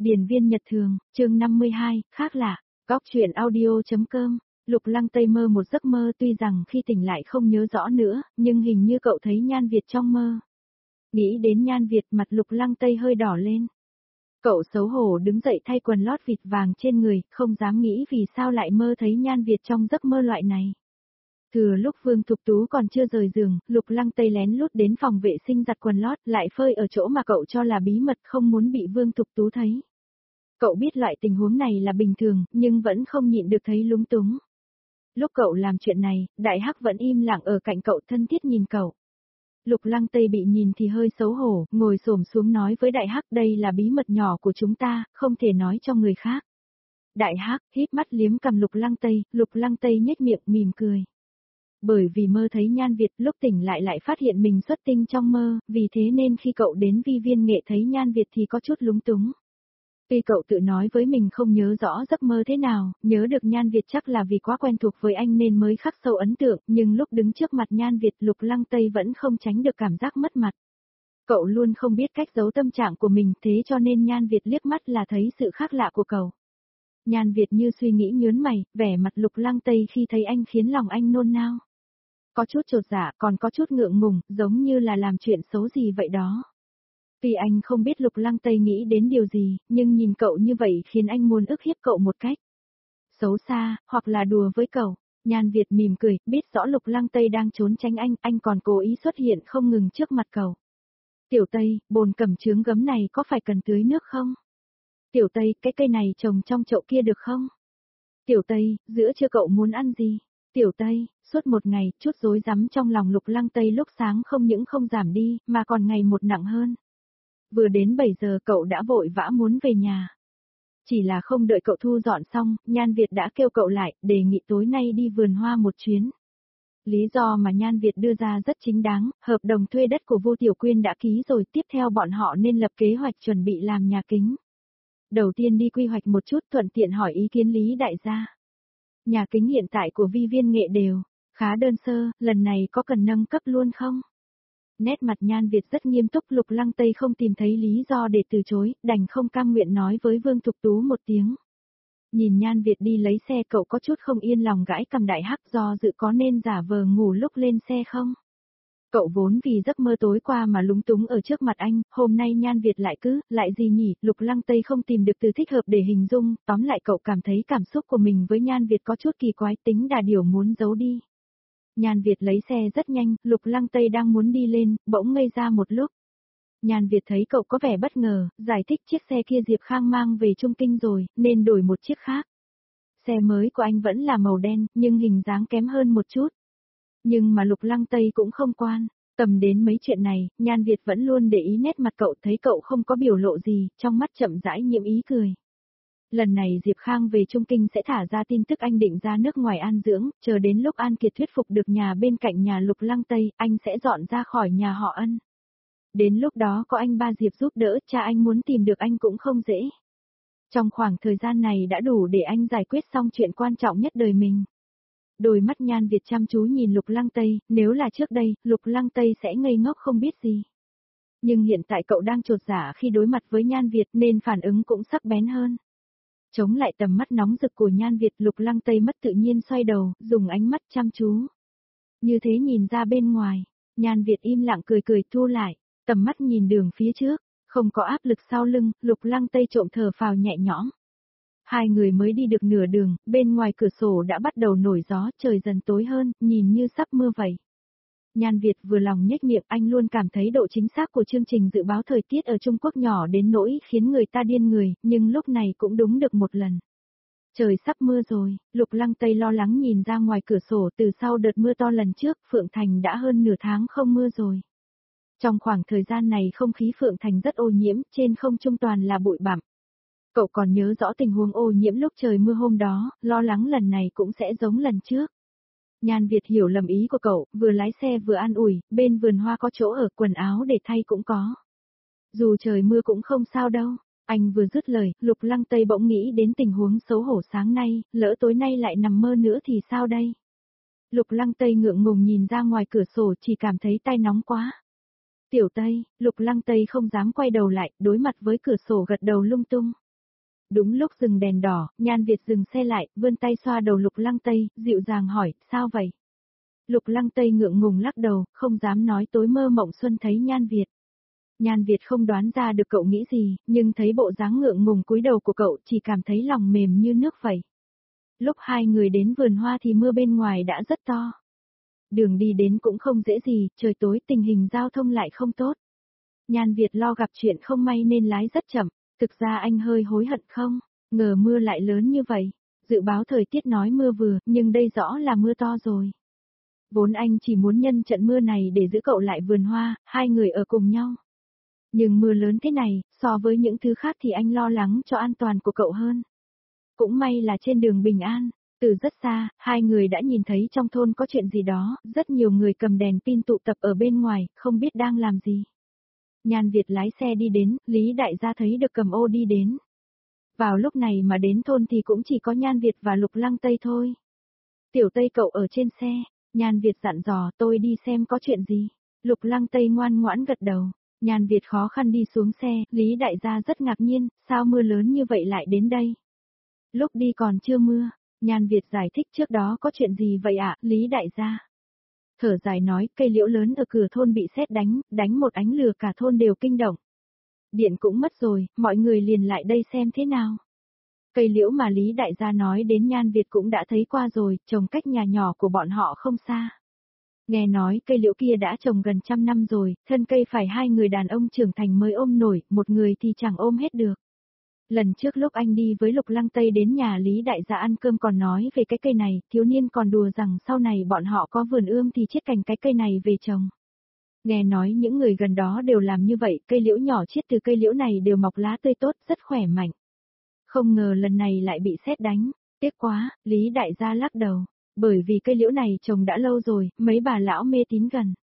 Điền viên nhật thường, chương 52, khác lạ, góc truyện audio.com. Lục Lăng Tây mơ một giấc mơ, tuy rằng khi tỉnh lại không nhớ rõ nữa, nhưng hình như cậu thấy Nhan Việt trong mơ. Nghĩ đến Nhan Việt, mặt Lục Lăng Tây hơi đỏ lên. Cậu xấu hổ đứng dậy thay quần lót vịt vàng trên người, không dám nghĩ vì sao lại mơ thấy Nhan Việt trong giấc mơ loại này. Thừa lúc Vương Thục Tú còn chưa rời giường, Lục Lăng Tây lén lút đến phòng vệ sinh giặt quần lót, lại phơi ở chỗ mà cậu cho là bí mật, không muốn bị Vương Thục Tú thấy. Cậu biết loại tình huống này là bình thường, nhưng vẫn không nhịn được thấy lúng túng. Lúc cậu làm chuyện này, Đại Hắc vẫn im lặng ở cạnh cậu, thân thiết nhìn cậu. Lục Lăng Tây bị nhìn thì hơi xấu hổ, ngồi xổm xuống nói với Đại Hắc, đây là bí mật nhỏ của chúng ta, không thể nói cho người khác. Đại Hắc híp mắt liếm cằm Lục Lăng Tây nhếch miệng mỉm cười. Bởi vì mơ thấy Nhan Việt, lúc tỉnh lại phát hiện mình xuất tinh trong mơ, vì thế nên khi cậu đến Vi Viên Nghệ thấy Nhan Việt thì có chút lúng túng. Tuy cậu tự nói với mình không nhớ rõ giấc mơ thế nào, nhớ được Nhan Việt chắc là vì quá quen thuộc với anh nên mới khắc sâu ấn tượng, nhưng lúc đứng trước mặt Nhan Việt, Lục Lăng Tây vẫn không tránh được cảm giác mất mặt. Cậu luôn không biết cách giấu tâm trạng của mình, thế cho nên Nhan Việt liếc mắt là thấy sự khác lạ của cậu. Nhan Việt như suy nghĩ nhớn mày, vẻ mặt Lục Lăng Tây khi thấy anh khiến lòng anh nôn nao. Có chút chột dạ, còn có chút ngượng ngùng, giống như là làm chuyện xấu gì vậy đó. Tuy anh không biết Lục Lăng Tây nghĩ đến điều gì, nhưng nhìn cậu như vậy khiến anh muốn ức hiếp cậu một cách xấu xa, hoặc là đùa với cậu. Nhan Việt mỉm cười, biết rõ Lục Lăng Tây đang trốn tránh anh còn cố ý xuất hiện không ngừng trước mặt cậu. Tiểu Tây, bồn cẩm trướng gấm này có phải cần tưới nước không? Tiểu Tây, cái cây này trồng trong chậu kia được không? Tiểu Tây, giữa trưa cậu muốn ăn gì? Tiểu Tây, suốt một ngày, chút rối rắm trong lòng Lục Lăng Tây lúc sáng không những không giảm đi, mà còn ngày một nặng hơn. Vừa đến 7 giờ cậu đã vội vã muốn về nhà. Chỉ là không đợi cậu thu dọn xong, Nhan Việt đã kêu cậu lại, đề nghị tối nay đi vườn hoa một chuyến. Lý do mà Nhan Việt đưa ra rất chính đáng, hợp đồng thuê đất của Vô Tiểu Quyên đã ký rồi, tiếp theo bọn họ nên lập kế hoạch chuẩn bị làm nhà kính. Đầu tiên đi quy hoạch một chút, thuận tiện hỏi ý kiến Lý đại gia. Nhà kính hiện tại của Vi Viên Nghệ đều khá đơn sơ, lần này có cần nâng cấp luôn không? Nét mặt Nhan Việt rất nghiêm túc, Lục Lăng Tây không tìm thấy lý do để từ chối, đành không cam nguyện nói với Vương Thục Tú một tiếng. Nhìn Nhan Việt đi lấy xe, cậu có chút không yên lòng gãi cầm. Đại Hắc do dự có nên giả vờ ngủ lúc lên xe không? Cậu vốn vì giấc mơ tối qua mà lúng túng ở trước mặt anh, hôm nay Nhan Việt lại gì nhỉ, Lục Lăng Tây không tìm được từ thích hợp để hình dung, tóm lại cậu cảm thấy cảm xúc của mình với Nhan Việt có chút kỳ quái, tính đà điều muốn giấu đi. Nhan Việt lấy xe rất nhanh, Lục Lăng Tây đang muốn đi lên, bỗng ngây ra một lúc. Nhan Việt thấy cậu có vẻ bất ngờ, giải thích chiếc xe kia Diệp Khang mang về Trung Kinh rồi, nên đổi một chiếc khác. Xe mới của anh vẫn là màu đen, nhưng hình dáng kém hơn một chút. Nhưng mà Lục Lăng Tây cũng không quan tâm đến mấy chuyện này, Nhan Việt vẫn luôn để ý nét mặt cậu, thấy cậu không có biểu lộ gì, trong mắt chậm rãi nhiễm ý cười. Lần này Diệp Khang về Trung Kinh sẽ thả ra tin tức anh định ra nước ngoài an dưỡng, chờ đến lúc An Kiệt thuyết phục được nhà bên cạnh nhà Lục Lăng Tây, anh sẽ dọn ra khỏi nhà họ Ân. Đến lúc đó có anh ba Diệp giúp đỡ, cha anh muốn tìm được anh cũng không dễ. Trong khoảng thời gian này đã đủ để anh giải quyết xong chuyện quan trọng nhất đời mình. Đôi mắt Nhan Việt chăm chú nhìn Lục Lăng Tây, nếu là trước đây, Lục Lăng Tây sẽ ngây ngốc không biết gì. Nhưng hiện tại cậu đang chột dạ khi đối mặt với Nhan Việt nên phản ứng cũng sắc bén hơn. Chống lại tầm mắt nóng rực của Nhan Việt, Lục Lăng Tây mất tự nhiên xoay đầu, dùng ánh mắt chăm chú. Như thế nhìn ra bên ngoài, Nhan Việt im lặng cười thu lại, tầm mắt nhìn đường phía trước, không có áp lực sau lưng, Lục Lăng Tây trộm thở phào nhẹ nhõm. Hai người mới đi được nửa đường, bên ngoài cửa sổ đã bắt đầu nổi gió, trời dần tối hơn, nhìn như sắp mưa vậy. Nhan Việt vừa lòng nhếch miệng, anh luôn cảm thấy độ chính xác của chương trình dự báo thời tiết ở Trung Quốc nhỏ đến nỗi khiến người ta điên người, nhưng lúc này cũng đúng được một lần. Trời sắp mưa rồi, Lục Lăng Tây lo lắng nhìn ra ngoài cửa sổ, từ sau đợt mưa to lần trước, Phượng Thành đã hơn nửa tháng không mưa rồi. Trong khoảng thời gian này không khí Phượng Thành rất ô nhiễm, trên không trung toàn là bụi bặm. Cậu còn nhớ rõ tình huống ô nhiễm lúc trời mưa hôm đó, lo lắng lần này cũng sẽ giống lần trước. Nhan Việt hiểu lầm ý của cậu, vừa lái xe vừa an ủi, bên vườn hoa có chỗ ở, quần áo để thay cũng có. Dù trời mưa cũng không sao đâu. Anh vừa dứt lời, Lục Lăng Tây bỗng nghĩ đến tình huống xấu hổ sáng nay, lỡ tối nay lại nằm mơ nữa thì sao đây? Lục Lăng Tây ngượng ngùng nhìn ra ngoài cửa sổ, chỉ cảm thấy tay nóng quá. Tiểu Tây, Lục Lăng Tây không dám quay đầu lại, đối mặt với cửa sổ gật đầu lung tung. Đúng lúc dừng đèn đỏ, Nhan Việt dừng xe lại, vươn tay xoa đầu Lục Lăng Tây, dịu dàng hỏi, sao vậy? Lục Lăng Tây ngượng ngùng lắc đầu, không dám nói tối mơ mộng xuân thấy Nhan Việt. Nhan Việt không đoán ra được cậu nghĩ gì, nhưng thấy bộ dáng ngượng ngùng cúi đầu của cậu chỉ cảm thấy lòng mềm như nước vậy. Lúc hai người đến vườn hoa thì mưa bên ngoài đã rất to. Đường đi đến cũng không dễ gì, trời tối tình hình giao thông lại không tốt. Nhan Việt lo gặp chuyện không may nên lái rất chậm, thực ra anh hơi hối hận không, ngờ mưa lại lớn như vậy. Dự báo thời tiết nói mưa vừa, nhưng đây rõ là mưa to rồi. Vốn anh chỉ muốn nhân trận mưa này để giữ cậu lại vườn hoa, hai người ở cùng nhau. Nhưng mưa lớn thế này, so với những thứ khác thì anh lo lắng cho an toàn của cậu hơn. Cũng may là trên đường bình an, từ rất xa, hai người đã nhìn thấy trong thôn có chuyện gì đó, rất nhiều người cầm đèn pin tụ tập ở bên ngoài, không biết đang làm gì. Nhan Việt lái xe đi đến, Lý Đại gia thấy được cầm ô đi đến. Vào lúc này mà đến thôn thì cũng chỉ có Nhan Việt và Lục Lăng Tây thôi. Tiểu Tây cậu ở trên xe, Nhan Việt dặn dò tôi đi xem có chuyện gì. Lục Lăng Tây ngoan ngoãn gật đầu. Nhan Việt khó khăn đi xuống xe, Lý Đại gia rất ngạc nhiên, sao mưa lớn như vậy lại đến đây? Lúc đi còn chưa mưa, Nhan Việt giải thích trước đó có chuyện gì vậy ạ, Lý Đại gia. Thở dài nói, cây liễu lớn ở cửa thôn bị sét đánh một ánh lửa cả thôn đều kinh động. Điện cũng mất rồi, mọi người liền lại đây xem thế nào. Cây liễu mà Lý Đại gia nói đến Nhan Việt cũng đã thấy qua rồi, trồng cách nhà nhỏ của bọn họ không xa. Nghe nói cây liễu kia đã trồng gần 100 năm rồi, thân cây phải hai người đàn ông trưởng thành mới ôm nổi, một người thì chẳng ôm hết được. Lần trước lúc anh đi với Lục Lăng Tây đến nhà Lý Đại gia ăn cơm còn nói về cái cây này, thiếu niên còn đùa rằng sau này bọn họ có vườn ươm thì chiết cành cái cây này về trồng. Nghe nói những người gần đó đều làm như vậy, cây liễu nhỏ chiết từ cây liễu này đều mọc lá tươi tốt, rất khỏe mạnh. Không ngờ lần này lại bị sét đánh, tiếc quá, Lý Đại gia lắc đầu, bởi vì cây liễu này trồng đã lâu rồi, mấy bà lão mê tín gần.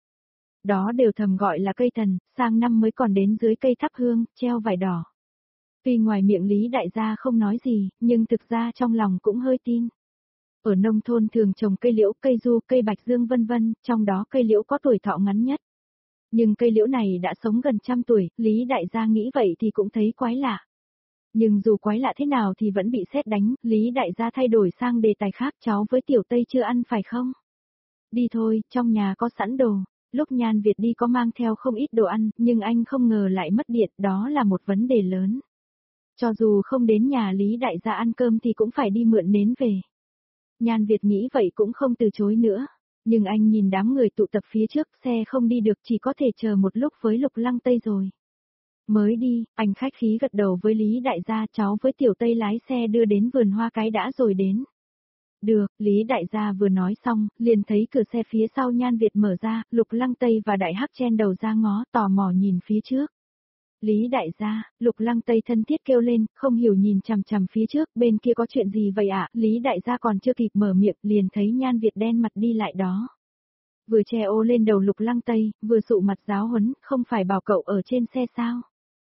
Đó đều thầm gọi là cây thần, sang năm mới còn đến dưới cây thắp hương, treo vải đỏ. Tuy ngoài miệng Lý Đại gia không nói gì, nhưng thực ra trong lòng cũng hơi tin. Ở nông thôn thường trồng cây liễu, cây du, cây bạch dương vân vân, trong đó cây liễu có tuổi thọ ngắn nhất. Nhưng cây liễu này đã sống gần 100 tuổi, Lý Đại gia nghĩ vậy thì cũng thấy quái lạ. Nhưng dù quái lạ thế nào thì vẫn bị sét đánh, Lý Đại gia thay đổi sang đề tài khác, cháu với Tiểu Tây chưa ăn phải không? Đi thôi, trong nhà có sẵn đồ. Lúc Nhan Việt đi có mang theo không ít đồ ăn, nhưng anh không ngờ lại mất điện, đó là một vấn đề lớn. Cho dù không đến nhà Lý Đại gia ăn cơm thì cũng phải đi mượn nến về. Nhan Việt nghĩ vậy cũng không từ chối nữa. Nhưng anh nhìn đám người tụ tập phía trước, xe không đi được chỉ có thể chờ một lúc với Lục Lăng Tây rồi. Mới đi, anh khách khí gật đầu với Lý Đại gia, cháu với Tiểu Tây lái xe đưa đến vườn hoa cái đã rồi đến. Được, Lý Đại gia vừa nói xong, liền thấy cửa xe phía sau Nhan Việt mở ra, Lục Lăng Tây và Đại Hắc chen đầu ra ngó, tò mò nhìn phía trước. Lý Đại gia, Lục Lăng Tây thân thiết kêu lên, không hiểu nhìn chằm chằm phía trước, bên kia có chuyện gì vậy ạ? Lý Đại gia còn chưa kịp mở miệng, liền thấy Nhan Việt đen mặt đi lại đó. Vừa che ô lên đầu Lục Lăng Tây, vừa sụ mặt giáo huấn, không phải bảo cậu ở trên xe sao?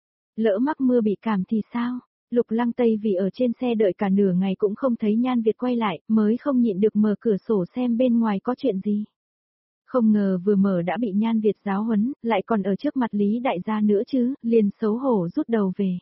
Lỡ mắc mưa bị cảm thì sao? Lục Lăng Tây vì ở trên xe đợi cả nửa ngày cũng không thấy Nhan Việt quay lại, mới không nhịn được mở cửa sổ xem bên ngoài có chuyện gì. Không ngờ vừa mở đã bị Nhan Việt giáo huấn, lại còn ở trước mặt Lý Đại gia nữa chứ, liền xấu hổ rút đầu về.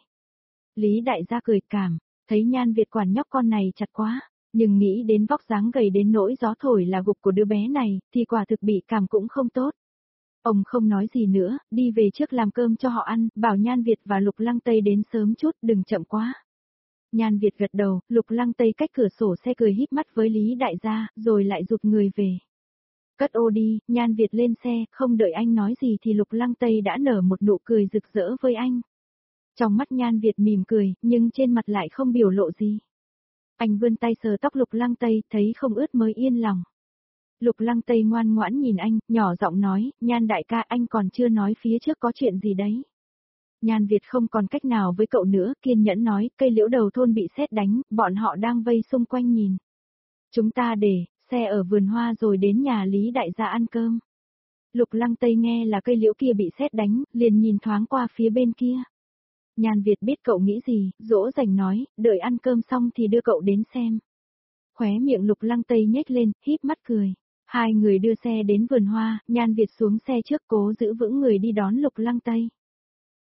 Lý Đại gia cười cảm, thấy Nhan Việt quản nhóc con này chặt quá, nhưng nghĩ đến vóc dáng gầy đến nỗi gió thổi là gục của đứa bé này, thì quả thực bị cảm cũng không tốt. Ông không nói gì nữa, đi về trước làm cơm cho họ ăn, bảo Nhan Việt và Lục Lăng Tây đến sớm chút, đừng chậm quá. Nhan Việt gật đầu, Lục Lăng Tây cách cửa sổ xe cười híp mắt với Lý Đại gia, rồi lại rụt người về. Cất ô đi, Nhan Việt lên xe, không đợi anh nói gì thì Lục Lăng Tây đã nở một nụ cười rực rỡ với anh. Trong mắt Nhan Việt mỉm cười, nhưng trên mặt lại không biểu lộ gì. Anh vươn tay sờ tóc Lục Lăng Tây, thấy không ướt mới yên lòng. Lục Lăng Tây ngoan ngoãn nhìn anh, nhỏ giọng nói, Nhan đại ca anh còn chưa nói phía trước có chuyện gì đấy. Nhan Việt không còn cách nào với cậu nữa, kiên nhẫn nói, cây liễu đầu thôn bị sét đánh, bọn họ đang vây xung quanh nhìn. Chúng ta để xe ở vườn hoa rồi đến nhà Lý Đại gia ăn cơm. Lục Lăng Tây nghe là cây liễu kia bị sét đánh, liền nhìn thoáng qua phía bên kia. Nhan Việt biết cậu nghĩ gì, dỗ dành nói, đợi ăn cơm xong thì đưa cậu đến xem. Khóe miệng Lục Lăng Tây nhếch lên, híp mắt cười. Hai người đưa xe đến vườn hoa, Nhan Việt xuống xe trước cố giữ vững người đi đón Lục Lăng Tây.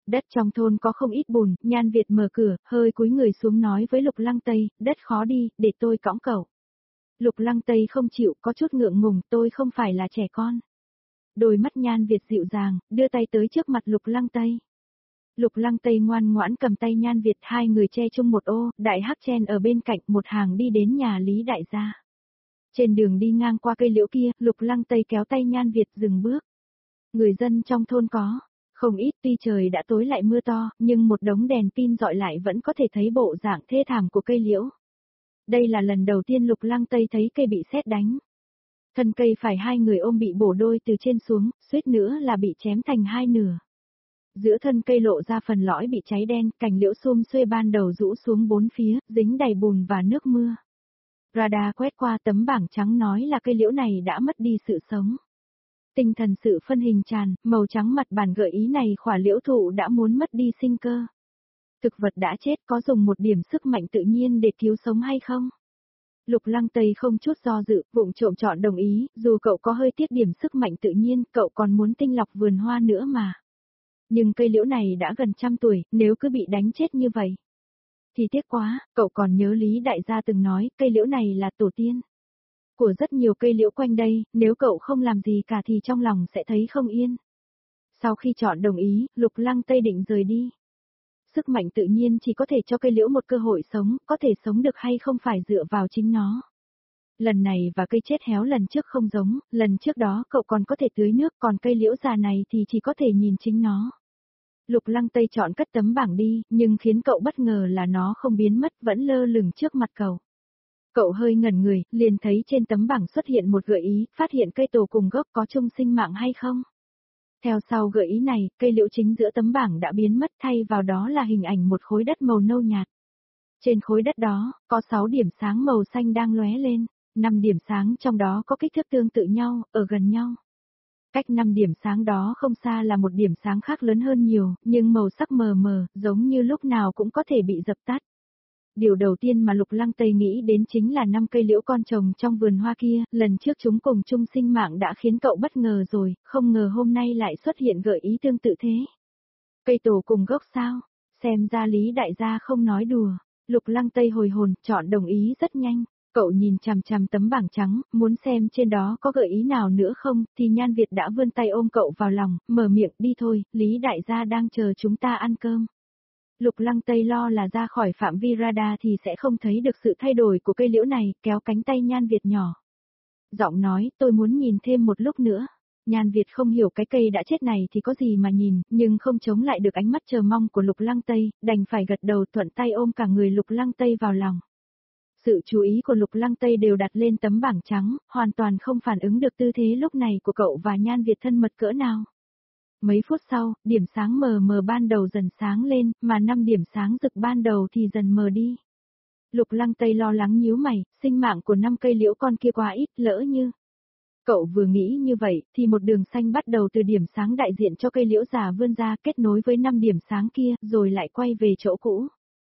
Đất trong thôn có không ít bùn, Nhan Việt mở cửa, hơi cúi người xuống nói với Lục Lăng Tây, đất khó đi, để tôi cõng cậu. Lục Lăng Tây không chịu, có chút ngượng ngùng, tôi không phải là trẻ con. Đôi mắt Nhan Việt dịu dàng, đưa tay tới trước mặt Lục Lăng Tây. Lục Lăng Tây ngoan ngoãn cầm tay Nhan Việt, hai người che chung một ô, Đại Hắc chen ở bên cạnh, một hàng đi đến nhà Lý Đại gia. Trên đường đi ngang qua cây liễu kia, Lục Lăng Tây kéo tay Nhan Việt dừng bước. Người dân trong thôn có không ít, tuy trời đã tối lại mưa to, nhưng một đống đèn pin dọi lại vẫn có thể thấy bộ dạng thê thảm của cây liễu. Đây là lần đầu tiên Lục Lăng Tây thấy cây bị sét đánh. Thân cây phải hai người ôm bị bổ đôi từ trên xuống, suýt nữa là bị chém thành hai nửa. Giữa thân cây lộ ra phần lõi bị cháy đen, cành liễu xum xuê ban đầu rũ xuống bốn phía, dính đầy bùn và nước mưa. Radar quét qua tấm bảng trắng nói là cây liễu này đã mất đi sự sống. Tinh thần sự phân hình tràn, màu trắng mặt bản gợi ý này khỏa liễu thụ đã muốn mất đi sinh cơ. Thực vật đã chết có dùng một điểm sức mạnh tự nhiên để cứu sống hay không? Lục Lăng Tây không chút do dự, vụng trộm chọn đồng ý, dù cậu có hơi tiếc điểm sức mạnh tự nhiên, cậu còn muốn tinh lọc vườn hoa nữa mà. Nhưng cây liễu này đã gần 100 tuổi, nếu cứ bị đánh chết như vậy. Thì tiếc quá, cậu còn nhớ Lý Đại gia từng nói, cây liễu này là tổ tiên của rất nhiều cây liễu quanh đây, nếu cậu không làm gì cả thì trong lòng sẽ thấy không yên. Sau khi chọn đồng ý, Lục Lăng Tây định rời đi. Sức mạnh tự nhiên chỉ có thể cho cây liễu một cơ hội sống, có thể sống được hay không phải dựa vào chính nó. Lần này và cây chết héo lần trước không giống, lần trước đó cậu còn có thể tưới nước, còn cây liễu già này thì chỉ có thể nhìn chính nó. Lục Lăng Tây chọn cất tấm bảng đi, nhưng khiến cậu bất ngờ là nó không biến mất, vẫn lơ lửng trước mặt cậu. Cậu hơi ngẩn người, liền thấy trên tấm bảng xuất hiện một gợi ý, phát hiện cây tổ cùng gốc có chung sinh mạng hay không. Theo sau gợi ý này, cây liễu chính giữa tấm bảng đã biến mất, thay vào đó là hình ảnh một khối đất màu nâu nhạt. Trên khối đất đó, có 6 điểm sáng màu xanh đang lóe lên, 5 điểm sáng trong đó có kích thước tương tự nhau, ở gần nhau. Cách 5 điểm sáng đó không xa là một điểm sáng khác lớn hơn nhiều, nhưng màu sắc mờ mờ, giống như lúc nào cũng có thể bị dập tắt. Điều đầu tiên mà Lục Lăng Tây nghĩ đến chính là 5 cây liễu con trồng trong vườn hoa kia, lần trước chúng cùng chung sinh mạng đã khiến cậu bất ngờ rồi, không ngờ hôm nay lại xuất hiện gợi ý tương tự thế. Cây tổ cùng gốc sao? Xem ra Lý Đại gia không nói đùa. Lục Lăng Tây hồi hồn, chọn đồng ý rất nhanh. Cậu nhìn chằm chằm tấm bảng trắng, muốn xem trên đó có gợi ý nào nữa không, thì Nhan Việt đã vươn tay ôm cậu vào lòng, mở miệng, đi thôi, Lý Đại gia đang chờ chúng ta ăn cơm. Lục Lăng Tây lo là ra khỏi phạm vi radar thì sẽ không thấy được sự thay đổi của cây liễu này, kéo cánh tay Nhan Việt nhỏ. Giọng nói, tôi muốn nhìn thêm một lúc nữa. Nhan Việt không hiểu cái cây đã chết này thì có gì mà nhìn, nhưng không chống lại được ánh mắt chờ mong của Lục Lăng Tây, đành phải gật đầu thuận tay ôm cả người Lục Lăng Tây vào lòng. Sự chú ý của Lục Lăng Tây đều đặt lên tấm bảng trắng, hoàn toàn không phản ứng được tư thế lúc này của cậu và Nhan Việt thân mật cỡ nào. Mấy phút sau, điểm sáng mờ mờ ban đầu dần sáng lên, mà 5 điểm sáng rực ban đầu thì dần mờ đi. Lục Lăng Tây lo lắng nhíu mày, sinh mạng của 5 cây liễu con kia quá ít, lỡ như. Cậu vừa nghĩ như vậy, thì một đường xanh bắt đầu từ điểm sáng đại diện cho cây liễu già vươn ra kết nối với 5 điểm sáng kia, rồi lại quay về chỗ cũ.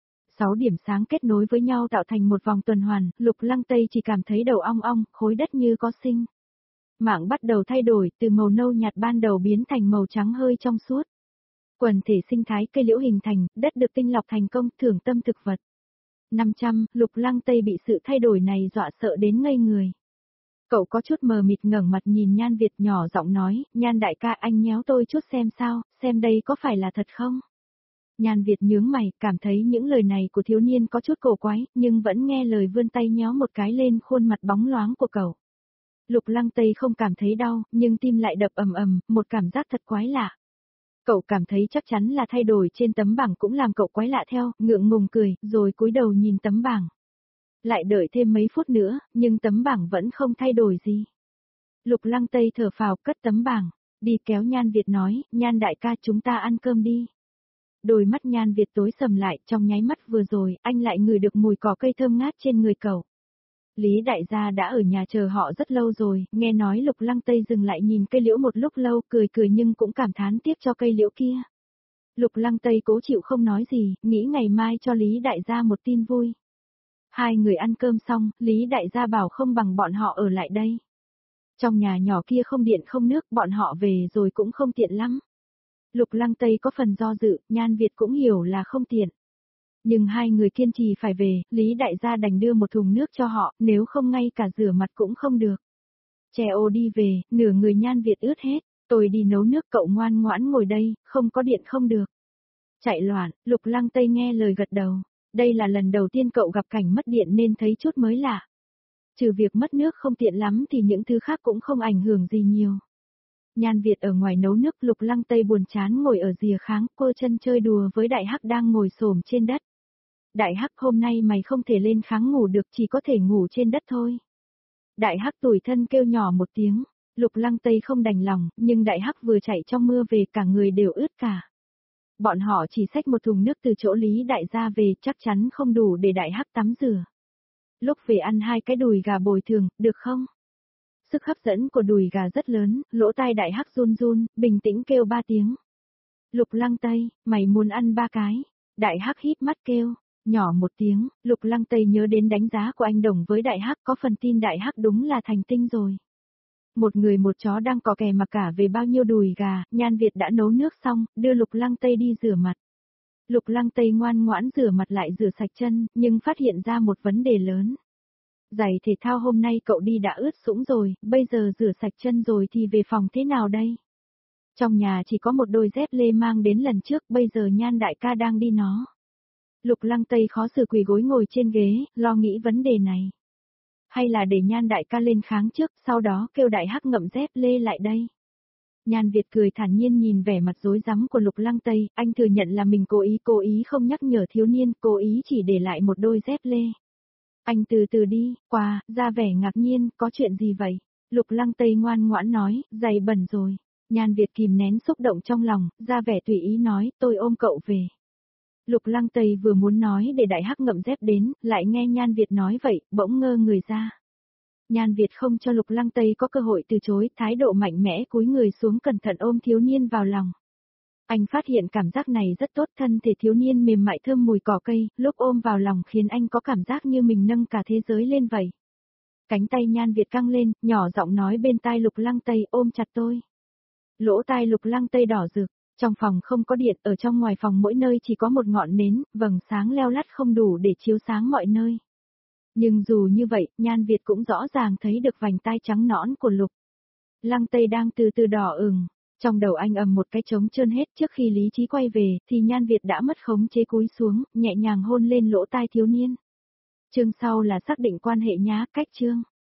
6 điểm sáng kết nối với nhau tạo thành một vòng tuần hoàn, Lục Lăng Tây chỉ cảm thấy đầu ong ong, khối đất như có sinh mạng bắt đầu thay đổi, từ màu nâu nhạt ban đầu biến thành màu trắng hơi trong suốt. Quần thể sinh thái cây liễu hình thành, đất được tinh lọc thành công, thưởng tâm thực vật. 500, Lục Lăng Tây bị sự thay đổi này dọa sợ đến ngây người. Cậu có chút mờ mịt ngẩng mặt nhìn Nhan Việt nhỏ giọng nói, Nhan đại ca anh nhéo tôi chút xem sao, xem đây có phải là thật không? Nhan Việt nhướng mày, cảm thấy những lời này của thiếu niên có chút cổ quái, nhưng vẫn nghe lời vươn tay nhéo một cái lên khuôn mặt bóng loáng của cậu. Lục Lăng Tây không cảm thấy đau, nhưng tim lại đập ầm ầm, một cảm giác thật quái lạ. Cậu cảm thấy chắc chắn là thay đổi trên tấm bảng cũng làm cậu quái lạ theo, ngượng ngùng cười, rồi cúi đầu nhìn tấm bảng. Lại đợi thêm mấy phút nữa, nhưng tấm bảng vẫn không thay đổi gì. Lục Lăng Tây thở phào cất tấm bảng, đi kéo Nhan Việt nói, Nhan đại ca chúng ta ăn cơm đi. Đôi mắt Nhan Việt tối sầm lại, trong nháy mắt vừa rồi, anh lại ngửi được mùi cỏ cây thơm ngát trên người cậu. Lý đại gia đã ở nhà chờ họ rất lâu rồi, nghe nói Lục Lăng Tây dừng lại nhìn cây liễu một lúc lâu, cười cười nhưng cũng cảm thán tiếc cho cây liễu kia. Lục Lăng Tây cố chịu không nói gì, nghĩ ngày mai cho Lý đại gia một tin vui. Hai người ăn cơm xong, Lý đại gia bảo không bằng bọn họ ở lại đây. Trong nhà nhỏ kia không điện không nước, bọn họ về rồi cũng không tiện lắm. Lục Lăng Tây có phần do dự, Nhan Việt cũng hiểu là không tiện. Nhưng hai người kiên trì phải về, Lý đại gia đành đưa một thùng nước cho họ, nếu không ngay cả rửa mặt cũng không được. Treo đi về, nửa người Nhan Việt ướt hết, tôi đi nấu nước cậu ngoan ngoãn ngồi đây, không có điện không được. Chạy loạn, Lục Lăng Tây nghe lời gật đầu, đây là lần đầu tiên cậu gặp cảnh mất điện nên thấy chút mới lạ. Trừ việc mất nước không tiện lắm thì những thứ khác cũng không ảnh hưởng gì nhiều. Nhan Việt ở ngoài nấu nước, Lục Lăng Tây buồn chán ngồi ở rìa kháng, cô chân chơi đùa với Đại Hắc đang ngồi xổm trên đất. Đại Hắc, hôm nay mày không thể lên kháng ngủ được, chỉ có thể ngủ trên đất thôi. Đại Hắc tủi thân kêu nhỏ một tiếng, Lục Lăng Tây không đành lòng, nhưng Đại Hắc vừa chạy trong mưa về cả người đều ướt cả. Bọn họ chỉ xách một thùng nước từ chỗ Lý đại gia về, chắc chắn không đủ để Đại Hắc tắm rửa. Lúc về ăn 2 cái đùi gà bồi thường, được không? Sức hấp dẫn của đùi gà rất lớn, lỗ tai Đại Hắc run run, bình tĩnh kêu 3 tiếng. Lục Lăng Tây, mày muốn ăn 3 cái. Đại Hắc híp mắt kêu, nhỏ một tiếng, Lục Lăng Tây nhớ đến đánh giá của anh Đồng với Đại Hắc, có phần tin Đại Hắc đúng là thành tinh rồi. Một người một chó đang cò kè mà cả về bao nhiêu đùi gà, Nhan Việt đã nấu nước xong, đưa Lục Lăng Tây đi rửa mặt. Lục Lăng Tây ngoan ngoãn rửa mặt lại rửa sạch chân, nhưng phát hiện ra một vấn đề lớn. Giày thể thao hôm nay cậu đi đã ướt sũng rồi, bây giờ rửa sạch chân rồi thì về phòng thế nào đây? Trong nhà chỉ có một đôi dép lê mang đến lần trước, bây giờ Nhan đại ca đang đi nó. Lục Lăng Tây khó xử quỳ gối ngồi trên ghế, lo nghĩ vấn đề này. Hay là để Nhan đại ca lên kháng trước, sau đó kêu Đại Hắc ngậm dép lê lại đây. Nhan Việt cười thản nhiên nhìn vẻ mặt rối rắm của Lục Lăng Tây, anh thừa nhận là mình cố ý không nhắc nhở thiếu niên, cố ý chỉ để lại một đôi dép lê. Anh từ từ đi, qua, ra vẻ ngạc nhiên, có chuyện gì vậy? Lục Lăng Tây ngoan ngoãn nói, giày bẩn rồi. Nhan Việt kìm nén xúc động trong lòng, ra vẻ tùy ý nói, tôi ôm cậu về. Lục Lăng Tây vừa muốn nói để Đại Hắc ngậm dép đến, lại nghe Nhan Việt nói vậy, bỗng ngơ người ra. Nhan Việt không cho Lục Lăng Tây có cơ hội từ chối, thái độ mạnh mẽ cúi người xuống cẩn thận ôm thiếu niên vào lòng. Anh phát hiện cảm giác này rất tốt, thân thể thiếu niên mềm mại thơm mùi cỏ cây, lúc ôm vào lòng khiến anh có cảm giác như mình nâng cả thế giới lên vậy. Cánh tay Nhan Việt căng lên, nhỏ giọng nói bên tai Lục Lăng Tây, ôm chặt tôi. Lỗ tai Lục Lăng Tây đỏ rực, trong phòng không có điện, ở trong ngoài phòng mỗi nơi chỉ có một ngọn nến, vầng sáng leo lắt không đủ để chiếu sáng mọi nơi. Nhưng dù như vậy, Nhan Việt cũng rõ ràng thấy được vành tai trắng nõn của Lục Lăng Tây đang từ từ đỏ ửng. Trong đầu anh ầm một cái trống trơn hết, trước khi lý trí quay về, thì Nhan Việt đã mất khống chế cúi xuống, nhẹ nhàng hôn lên lỗ tai thiếu niên. Chương sau là xác định quan hệ nhá, cách chương.